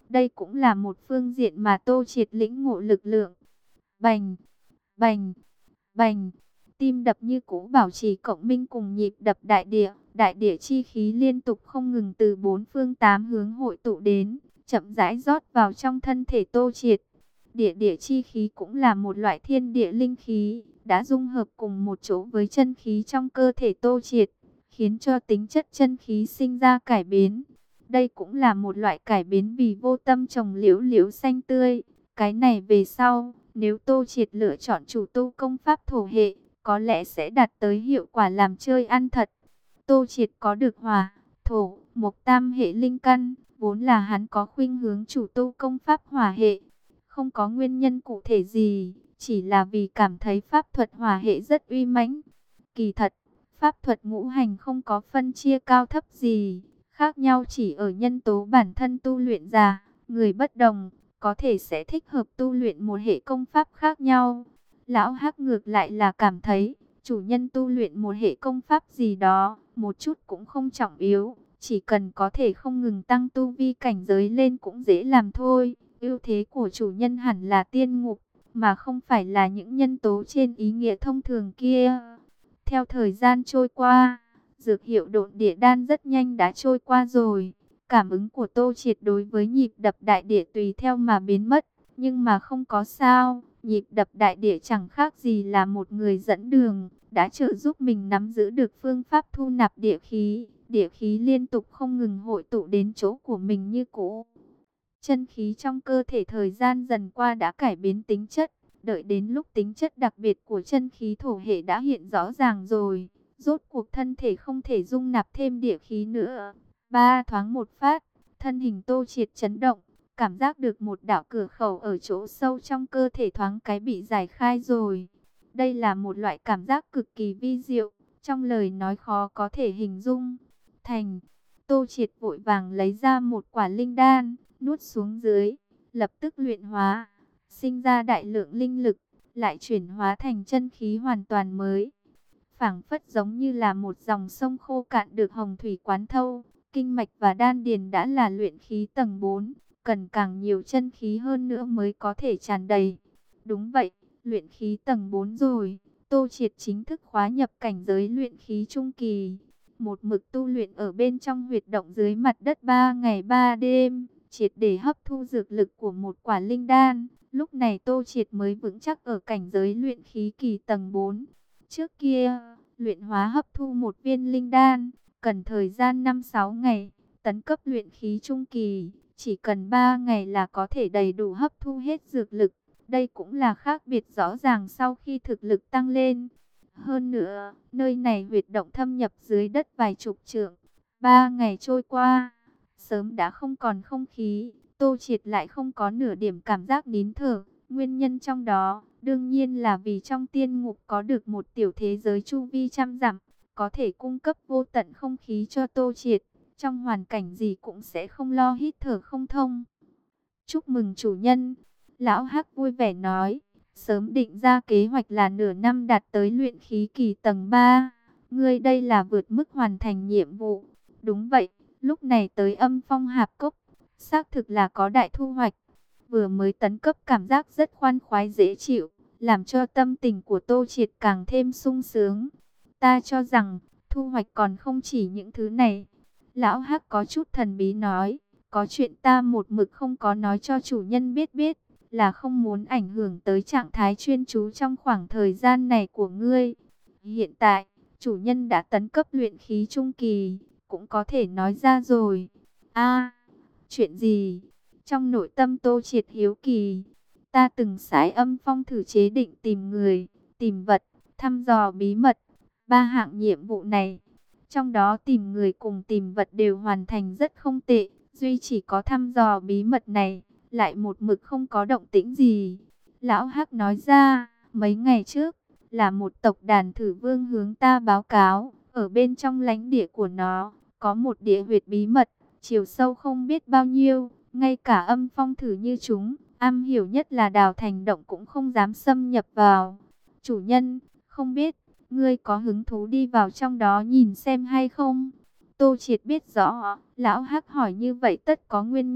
Đây cũng là một phương diện mà Tô Triệt lĩnh ngộ lực lượng. Bành, bành, bành, tim đập như cũ bảo trì cộng minh cùng nhịp đập đại địa. Đại địa chi khí liên tục không ngừng từ bốn phương tám hướng hội tụ đến, chậm rãi rót vào trong thân thể Tô Triệt. Địa địa chi khí cũng là một loại thiên địa linh khí, đã dung hợp cùng một chỗ với chân khí trong cơ thể Tô Triệt, khiến cho tính chất chân khí sinh ra cải biến. Đây cũng là một loại cải biến vì vô tâm trồng liễu liễu xanh tươi. Cái này về sau, nếu Tô Triệt lựa chọn chủ tu công pháp thổ hệ, có lẽ sẽ đạt tới hiệu quả làm chơi ăn thật. Tô Triệt có được hỏa, thổ, mộc tam hệ linh căn, vốn là hắn có khuynh hướng chủ tu công pháp hỏa hệ. Không có nguyên nhân cụ thể gì, chỉ là vì cảm thấy pháp thuật hỏa hệ rất uy mãnh. Kỳ thật, pháp thuật ngũ hành không có phân chia cao thấp gì, khác nhau chỉ ở nhân tố bản thân tu luyện giả, người bất đồng, có thể sẽ thích hợp tu luyện một hệ công pháp khác nhau. Lão Hắc ngược lại là cảm thấy, chủ nhân tu luyện một hệ công pháp gì đó, một chút cũng không trọng yếu, chỉ cần có thể không ngừng tăng tu vi cảnh giới lên cũng dễ làm thôi. Ưu thế của chủ nhân hẳn là tiên ngục, mà không phải là những nhân tố trên ý nghĩa thông thường kia. Theo thời gian trôi qua, dược hiệu độn địa đan rất nhanh đã trôi qua rồi. Cảm ứng của Tô Triệt đối với nhịp đập đại địa tùy theo mà biến mất. Nhưng mà không có sao, nhịp đập đại địa chẳng khác gì là một người dẫn đường, đã trợ giúp mình nắm giữ được phương pháp thu nạp địa khí. Địa khí liên tục không ngừng hội tụ đến chỗ của mình như cũ. Chân khí trong cơ thể thời gian dần qua đã cải biến tính chất. Đợi đến lúc tính chất đặc biệt của chân khí thổ hệ đã hiện rõ ràng rồi, rốt cuộc thân thể không thể dung nạp thêm địa khí nữa. Ba thoáng một phát, thân hình Tô Triệt chấn động, cảm giác được một đạo cửa khẩu ở chỗ sâu trong cơ thể thoáng cái bị giải khai rồi. Đây là một loại cảm giác cực kỳ vi diệu, trong lời nói khó có thể hình dung. Thành, Tô Triệt vội vàng lấy ra một quả linh đan, nuốt xuống dưới, lập tức luyện hóa, sinh ra đại lượng linh lực, lại chuyển hóa thành chân khí hoàn toàn mới. Phảng phất giống như là một dòng sông khô cạn được hồng thủy quán thâu, kinh mạch và đan điền đã là luyện khí tầng bốn, cần càng nhiều chân khí hơn nữa mới có thể tràn đầy. Đúng vậy, luyện khí tầng bốn rồi, Tô Triệt chính thức khóa nhập cảnh giới luyện khí trung kỳ. Một mực tu luyện ở bên trong huyệt động dưới mặt đất ba ngày ba đêm, triệt để hấp thu dược lực của một quả linh đan. Lúc này Tô Triệt mới vững chắc ở cảnh giới luyện khí kỳ tầng bốn. Trước kia, luyện hóa hấp thu một viên linh đan, cần thời gian năm sáu ngày. Tấn cấp luyện khí trung kỳ, chỉ cần ba ngày là có thể đầy đủ hấp thu hết dược lực. Đây cũng là khác biệt rõ ràng sau khi thực lực tăng lên. Hơn nữa, nơi này huyệt động thâm nhập dưới đất vài chục trượng. Ba ngày trôi qua, sớm đã không còn không khí. Tô Triệt lại không có nửa điểm cảm giác nín thở. Nguyên nhân trong đó, đương nhiên là vì trong tiên ngục có được một tiểu thế giới chu vi trăm dặm, có thể cung cấp vô tận không khí cho Tô Triệt. Trong hoàn cảnh gì cũng sẽ không lo hít thở không thông. Chúc mừng chủ nhân, Lão Hắc vui vẻ nói. Sớm định ra kế hoạch là nửa năm đạt tới luyện khí kỳ tầng ba. Ngươi đây là vượt mức hoàn thành nhiệm vụ. Đúng vậy, lúc này tới Âm Phong Hạp Cốc, xác thực là có đại thu hoạch. Vừa mới tấn cấp cảm giác rất khoan khoái dễ chịu, làm cho tâm tình của Tô Triệt càng thêm sung sướng. Ta cho rằng, thu hoạch còn không chỉ những thứ này. Lão Hắc có chút thần bí nói, có chuyện ta một mực không có nói cho chủ nhân biết biết, là không muốn ảnh hưởng tới trạng thái chuyên chú trong khoảng thời gian này của ngươi. Hiện tại, chủ nhân đã tấn cấp luyện khí trung kỳ, cũng có thể nói ra rồi. A, chuyện gì? Trong nội tâm Tô Triệt hiếu kỳ, ta từng sái Âm Phong thử chế định tìm người, tìm vật, thăm dò bí mật, ba hạng nhiệm vụ này. Trong đó tìm người cùng tìm vật đều hoàn thành rất không tệ, duy chỉ có thăm dò bí mật này, lại một mực không có động tĩnh gì. Lão Hắc nói ra, mấy ngày trước, là một tộc đàn thử vương hướng ta báo cáo, ở bên trong lãnh địa của nó, có một địa huyệt bí mật, chiều sâu không biết bao nhiêu, ngay cả Âm Phong thử như chúng, am hiểu nhất là đào thành động cũng không dám xâm nhập vào. Chủ nhân, không biết, ngươi có hứng thú đi vào trong đó nhìn xem hay không? Tô Triệt biết rõ, Lão Hắc hỏi như vậy tất có nguyên nhân,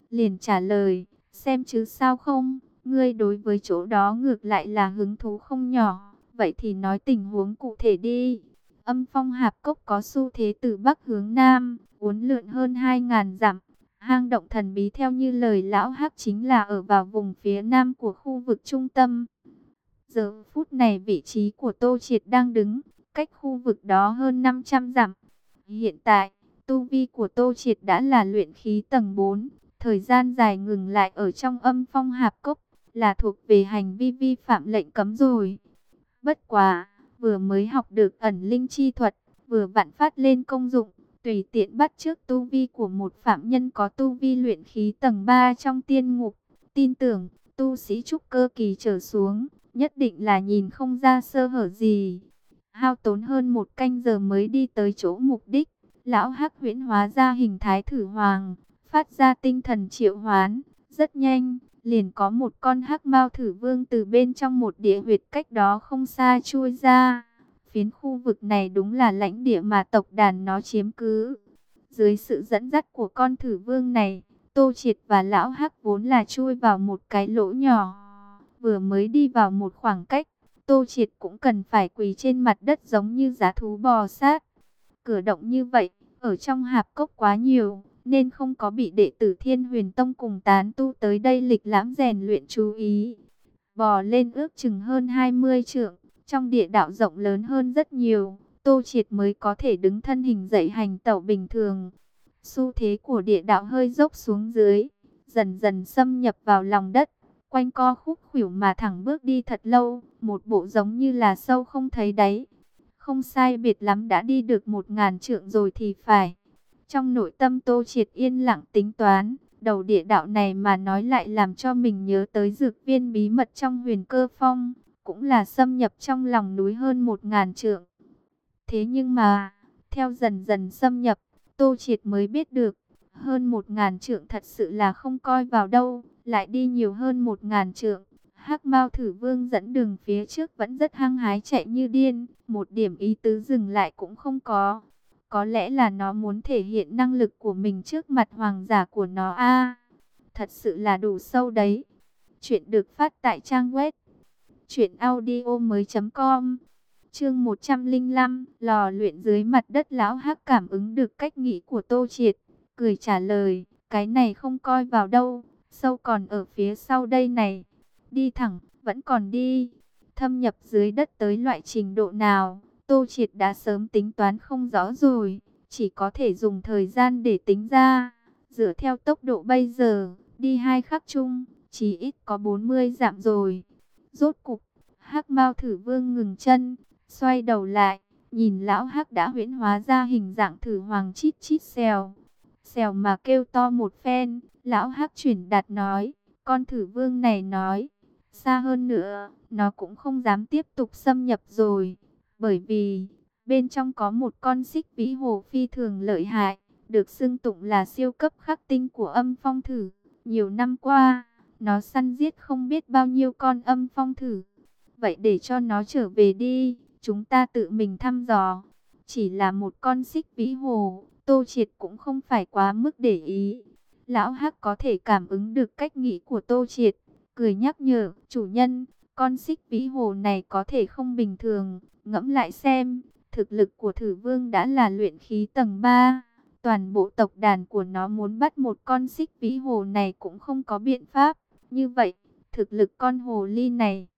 liền trả lời, xem chứ sao không, ngươi đối với chỗ đó ngược lại là hứng thú không nhỏ, vậy thì nói tình huống cụ thể đi. Âm Phong Hạp Cốc có xu thế từ Bắc hướng Nam, uốn lượn hơn hai ngàn dặm. Hang động thần bí theo như lời lão Hắc chính là ở vào vùng phía nam của khu vực trung tâm. Giờ phút này vị trí của Tô Triệt đang đứng, cách khu vực đó hơn năm trăm dặm. Hiện tại, tu vi của Tô Triệt đã là luyện khí tầng bốn, thời gian dài ngừng lại ở trong Âm Phong Hạp Cốc, là thuộc về hành vi vi phạm lệnh cấm rồi. Bất quá, vừa mới học được ẩn linh chi thuật, vừa vặn phát lên công dụng, tùy tiện bắt chước tu vi của một phạm nhân có tu vi luyện khí tầng ba trong tiên ngục. Tin tưởng, tu sĩ trúc cơ kỳ trở xuống, nhất định là nhìn không ra sơ hở gì. Hao tốn hơn một canh giờ mới đi tới chỗ mục đích, lão Hắc huyễn hóa ra hình thái thử hoàng, phát ra tinh thần triệu hoán, rất nhanh. Liền có một con hắc mao thử vương từ bên trong một địa huyệt cách đó không xa chui ra. Phiến khu vực này đúng là lãnh địa mà tộc đàn nó chiếm cứ. Dưới sự dẫn dắt của con thử vương này, Tô Triệt và lão hắc vốn là chui vào một cái lỗ nhỏ. Vừa mới đi vào một khoảng cách, Tô Triệt cũng cần phải quỳ trên mặt đất giống như dã thú bò sát. Cử động như vậy, ở trong hạp cốc quá nhiều, nên không có bị đệ tử Thiên Huyền Tông cùng tán tu tới đây lịch lãm rèn luyện chú ý. Bò lên ước chừng hơn hai mươi trượng, trong địa đạo rộng lớn hơn rất nhiều, Tô Triệt mới có thể đứng thân hình dậy hành tẩu bình thường. Xu thế của địa đạo hơi dốc xuống dưới, dần dần xâm nhập vào lòng đất, quanh co khúc khuỷu mà thẳng bước đi thật lâu, một bộ giống như là sâu không thấy đáy. Không sai biệt lắm đã đi được một ngàn trượng rồi thì phải. Trong nội tâm Tô Triệt yên lặng tính toán, đầu địa đạo này mà nói lại làm cho mình nhớ tới dược viên bí mật trong Huyền Cơ Phong, cũng là xâm nhập trong lòng núi hơn một ngàn trượng. Thế nhưng mà, theo dần dần xâm nhập, Tô Triệt mới biết được, hơn một ngàn trượng thật sự là không coi vào đâu, lại đi nhiều hơn một ngàn trượng. Hắc Mao Thử Vương dẫn đường phía trước vẫn rất hăng hái chạy như điên, một điểm ý tứ dừng lại cũng không có. Có lẽ là nó muốn thể hiện năng lực của mình trước mặt hoàng giả của nó a. Thật sự là đủ sâu đấy. Chuyện được phát tại trang web truyện audio mới chấm com. Chương một trăm lẻ năm, lò luyện dưới mặt đất. Lão Hắc cảm ứng được cách nghĩ của Tô Triệt, cười trả lời, cái này không coi vào đâu, sâu còn ở phía sau đây này. Đi thẳng, vẫn còn đi. Thâm nhập dưới đất tới loại trình độ nào, Tô Triệt đã sớm tính toán không rõ rồi, chỉ có thể dùng thời gian để tính ra. Dựa theo tốc độ bây giờ, đi hai khắc chung, chỉ ít có bốn mươi dặm rồi. Rốt cục, Hắc Mao Thử Vương ngừng chân, xoay đầu lại, nhìn lão Hắc đã huyễn hóa ra hình dạng thử hoàng chít chít xèo. Xèo mà kêu to một phen, lão Hắc chuyển đạt nói, con thử vương này nói, xa hơn nữa, nó cũng không dám tiếp tục xâm nhập rồi. Bởi vì, bên trong có một con xích vĩ hồ phi thường lợi hại, được xưng tụng là siêu cấp khắc tinh của âm phong thử. Nhiều năm qua, nó săn giết không biết bao nhiêu con âm phong thử. Vậy để cho nó trở về đi, chúng ta tự mình thăm dò. Chỉ là một con xích vĩ hồ, Tô Triệt cũng không phải quá mức để ý. Lão Hắc có thể cảm ứng được cách nghĩ của Tô Triệt, cười nhắc nhở, chủ nhân, con xích vĩ hồ này có thể không bình thường, ngẫm lại xem, thực lực của thử vương đã là luyện khí tầng ba, toàn bộ tộc đàn của nó muốn bắt một con xích vĩ hồ này cũng không có biện pháp, như vậy, thực lực con hồ ly này